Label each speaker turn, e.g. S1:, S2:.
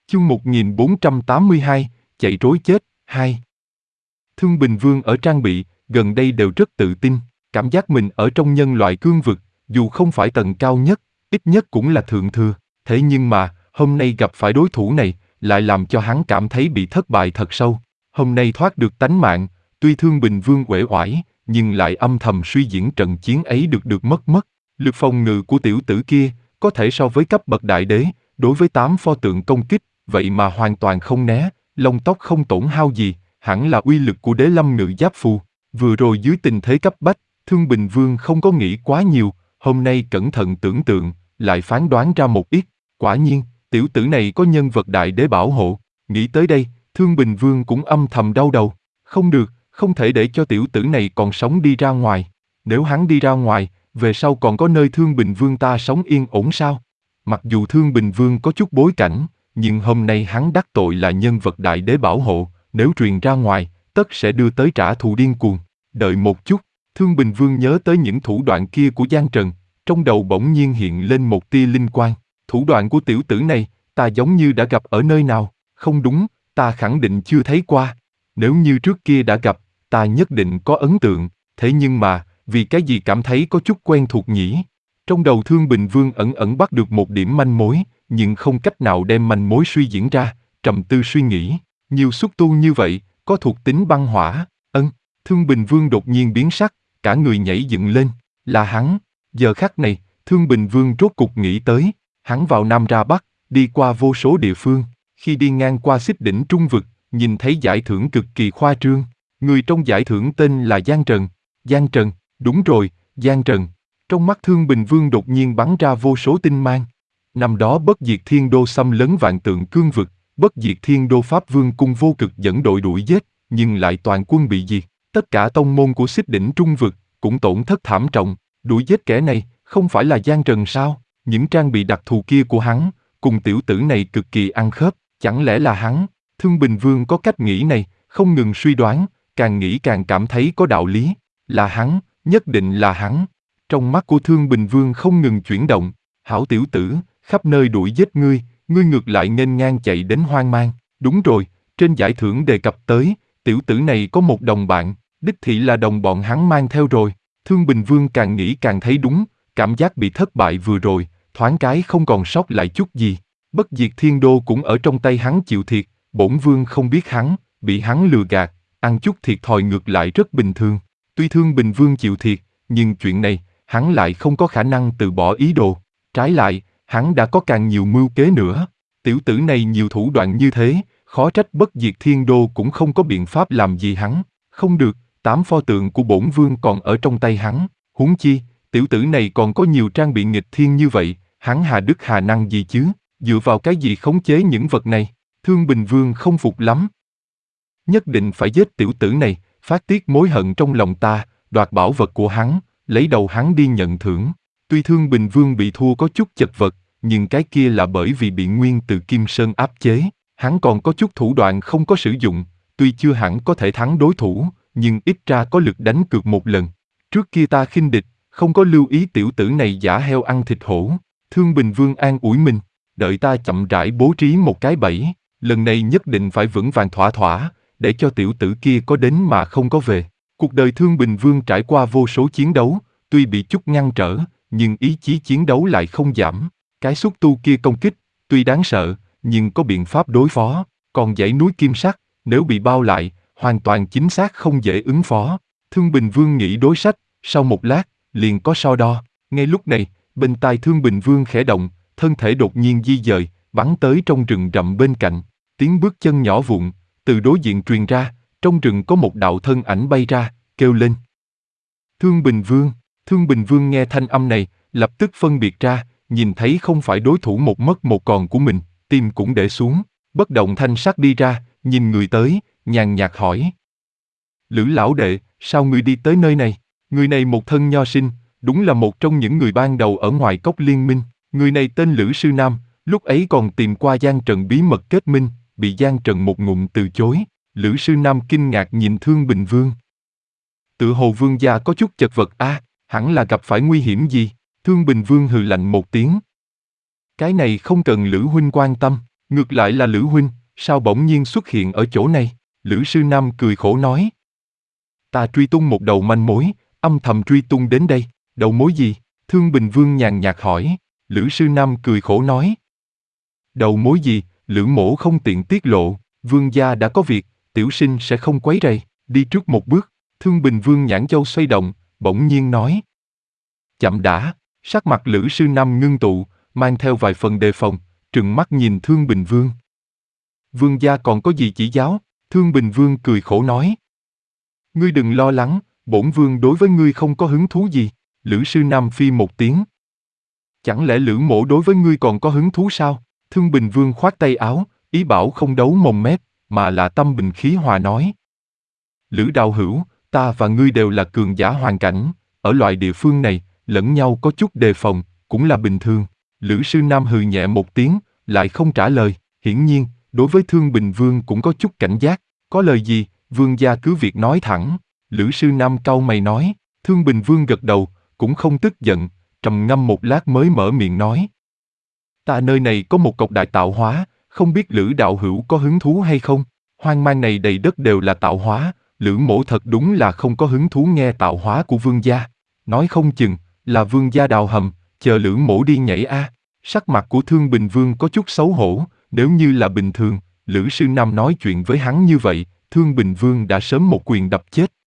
S1: Chương 1482, chạy trối chết, 2. Thương Bình Vương ở trang bị, gần đây đều rất tự tin, cảm giác mình ở trong nhân loại cương vực, dù không phải tầng cao nhất, ít nhất cũng là thượng thừa. Thế nhưng mà, hôm nay gặp phải đối thủ này, lại làm cho hắn cảm thấy bị thất bại thật sâu. Hôm nay thoát được tánh mạng, tuy Thương Bình Vương uể oải, nhưng lại âm thầm suy diễn trận chiến ấy được mất. Lực phòng ngự của tiểu tử kia, có thể so với cấp bậc đại đế, đối với 8 pho tượng công kích, vậy mà hoàn toàn không né, lông tóc không tổn hao gì, hẳn là uy lực của Đế Lâm Ngự Giáp Phù. Vừa rồi dưới tình thế cấp bách, Thương Bình Vương không có nghĩ quá nhiều, hôm nay cẩn thận tưởng tượng, lại phán đoán ra một ít. Quả nhiên, tiểu tử này có nhân vật đại đế bảo hộ. Nghĩ tới đây, Thương Bình Vương cũng âm thầm đau đầu. Không được, không thể để cho tiểu tử này còn sống đi ra ngoài. Nếu hắn đi ra ngoài, về sau còn có nơi Thương Bình Vương ta sống yên ổn sao? Mặc dù Thương Bình Vương có chút bối cảnh, nhưng hôm nay hắn đắc tội là nhân vật đại đế bảo hộ, nếu truyền ra ngoài, tất sẽ đưa tới trả thù điên cuồng. Đợi một chút, Thương Bình Vương nhớ tới những thủ đoạn kia của Giang Trần, trong đầu bỗng nhiên hiện lên một tia linh quang. Thủ đoạn của tiểu tử này, ta giống như đã gặp ở nơi nào, không đúng, ta khẳng định chưa thấy qua. Nếu như trước kia đã gặp, ta nhất định có ấn tượng, thế nhưng mà, vì cái gì cảm thấy có chút quen thuộc nhỉ? Trong đầu Thương Bình Vương ẩn ẩn bắt được một điểm manh mối, nhưng không cách nào đem manh mối suy diễn ra, trầm tư suy nghĩ. Nhiều xúc tu như vậy, có thuộc tính băng hỏa, Thương Bình Vương đột nhiên biến sắc, cả người nhảy dựng lên, là hắn. Giờ khắc này, Thương Bình Vương rốt cục nghĩ tới, hắn vào Nam ra Bắc, đi qua vô số địa phương, khi đi ngang qua xích đỉnh trung vực, nhìn thấy giải thưởng cực kỳ khoa trương. Người trong giải thưởng tên là Giang Trần. Giang Trần, đúng rồi, Giang Trần. Trong mắt Thương Bình Vương đột nhiên bắn ra vô số tinh mang. Năm đó Bất Diệt Thiên Đô xâm lấn vạn tượng cương vực, Bất Diệt Thiên Đô Pháp Vương cung vô cực dẫn đội đuổi giết, nhưng lại toàn quân bị diệt. Tất cả tông môn của xích đỉnh trung vực cũng tổn thất thảm trọng. Đuổi giết kẻ này, không phải là Giang Trần sao? Những trang bị đặc thù kia của hắn, cùng tiểu tử này cực kỳ ăn khớp, chẳng lẽ là hắn? Thương Bình Vương có cách nghĩ này, không ngừng suy đoán, càng nghĩ càng cảm thấy có đạo lý. Là hắn, nhất định là hắn. Trong mắt của Thương Bình Vương không ngừng chuyển động. Hảo tiểu tử, khắp nơi đuổi giết ngươi, ngươi ngược lại nghênh ngang chạy đến hoang mang. Đúng rồi, trên giải thưởng đề cập tới, tiểu tử này có một đồng bạn, đích thị là đồng bọn hắn mang theo rồi. Thương Bình Vương càng nghĩ càng thấy đúng, cảm giác bị thất bại vừa rồi, thoáng cái không còn sót lại chút gì. Bất Diệt Thiên Đô cũng ở trong tay hắn chịu thiệt, bổn vương không biết hắn, bị hắn lừa gạt, ăn chút thiệt thòi ngược lại rất bình thường. Tuy Thương Bình Vương chịu thiệt, nhưng chuyện này, hắn lại không có khả năng từ bỏ ý đồ. Trái lại, hắn đã có càng nhiều mưu kế nữa. Tiểu tử này nhiều thủ đoạn như thế, khó trách Bất Diệt Thiên Đô cũng không có biện pháp làm gì hắn. Không được, 8 pho tượng của bổn vương còn ở trong tay hắn. Huống chi, tiểu tử này còn có nhiều trang bị nghịch thiên như vậy, hắn hà đức hà năng gì chứ? Dựa vào cái gì khống chế những vật này? Thương Bình Vương không phục lắm. Nhất định phải giết tiểu tử này, phát tiết mối hận trong lòng ta, đoạt bảo vật của hắn, lấy đầu hắn đi nhận thưởng. Tuy Thương Bình Vương bị thua có chút chật vật, nhưng cái kia là bởi vì bị Nguyên Từ Kim Sơn áp chế. Hắn còn có chút thủ đoạn không có sử dụng, tuy chưa hẳn có thể thắng đối thủ, nhưng ít ra có lực đánh cược một lần. Trước kia ta khinh địch, không có lưu ý tiểu tử này giả heo ăn thịt hổ. Thương Bình Vương an ủi mình, đợi ta chậm rãi bố trí một cái bẫy, lần này nhất định phải vững vàng thỏa thỏa, để cho tiểu tử kia có đến mà không có về. Cuộc đời Thương Bình Vương trải qua vô số chiến đấu, tuy bị chút ngăn trở, nhưng ý chí chiến đấu lại không giảm. Cái xúc tu kia công kích, tuy đáng sợ, nhưng có biện pháp đối phó. Còn dãy núi kim sắc, nếu bị bao lại, hoàn toàn chính xác không dễ ứng phó. Thương Bình Vương nghĩ đối sách, sau một lát, liền có so đo. Ngay lúc này, bên tai Thương Bình Vương khẽ động, thân thể đột nhiên di dời, bắn tới trong rừng rậm bên cạnh. Tiếng bước chân nhỏ vụn, từ đối diện truyền ra, trong rừng có một đạo thân ảnh bay ra, kêu lên. Thương Bình Vương. Thương Bình Vương nghe thanh âm này, lập tức phân biệt ra, nhìn thấy không phải đối thủ một mất một còn của mình, tim cũng để xuống, bất động thanh sắc đi ra, nhìn người tới, nhàn nhạt hỏi. Lữ lão đệ, sao ngươi đi tới nơi này? Người này một thân nho sinh, đúng là một trong những người ban đầu ở ngoài cốc liên minh. Người này tên Lữ Sư Nam, lúc ấy còn tìm qua Giang Trần bí mật kết minh, bị Giang Trần một ngụm từ chối. Lữ Sư Nam kinh ngạc nhìn Thương Bình Vương. Tự hồ vương gia có chút chật vật hẳn là gặp phải nguy hiểm gì? Thương Bình Vương hừ lạnh một tiếng. Cái này không cần Lữ huynh quan tâm. Ngược lại là Lữ huynh, sao bỗng nhiên xuất hiện ở chỗ này? Lữ sư Nam cười khổ nói. Ta truy tung một đầu manh mối, âm thầm truy tung đến đây. Đầu mối gì? Thương Bình Vương nhàn nhạt hỏi. Lữ sư Nam cười khổ nói. Đầu mối gì? Lữ mỗ không tiện tiết lộ, vương gia đã có việc, tiểu sinh sẽ không quấy rầy. Đi trước một bước, Thương Bình Vương nhãn châu xoay động, bỗng nhiên nói. Chậm đã, sắc mặt Lữ sư Nam ngưng tụ, mang theo vài phần đề phòng, trừng mắt nhìn Thương Bình Vương. Vương gia còn có gì chỉ giáo? Thương Bình Vương cười khổ nói. Ngươi đừng lo lắng, bổn vương đối với ngươi không có hứng thú gì. Lữ sư Nam phi một tiếng. Chẳng lẽ Lữ mỗ đối với ngươi còn có hứng thú sao? Thương Bình Vương khoát tay áo, ý bảo không đấu mồm mép, mà là tâm bình khí hòa nói. Lữ đạo hữu, ta và ngươi đều là cường giả hoàn cảnh, ở loại địa phương này, lẫn nhau có chút đề phòng, cũng là bình thường. Lữ sư Nam hừ nhẹ một tiếng, lại không trả lời, hiển nhiên, đối với Thương Bình Vương cũng có chút cảnh giác. Có lời gì, vương gia cứ việc nói thẳng. Lữ sư Nam cau mày nói. Thương Bình Vương gật đầu, cũng không tức giận, trầm ngâm một lát mới mở miệng nói. Ta nơi này có một cọc đại tạo hóa, không biết Lữ đạo hữu có hứng thú hay không? Hoang mang này đầy đất đều là tạo hóa, Lữ mỗ thật đúng là không có hứng thú nghe tạo hóa của vương gia. Nói không chừng, là vương gia đào hầm, chờ Lữ mỗ đi nhảy a. Sắc mặt của Thương Bình Vương có chút xấu hổ, nếu như là bình thường, Lữ sư Nam nói chuyện với hắn như vậy, Thương Bình Vương đã sớm một quyền đập chết.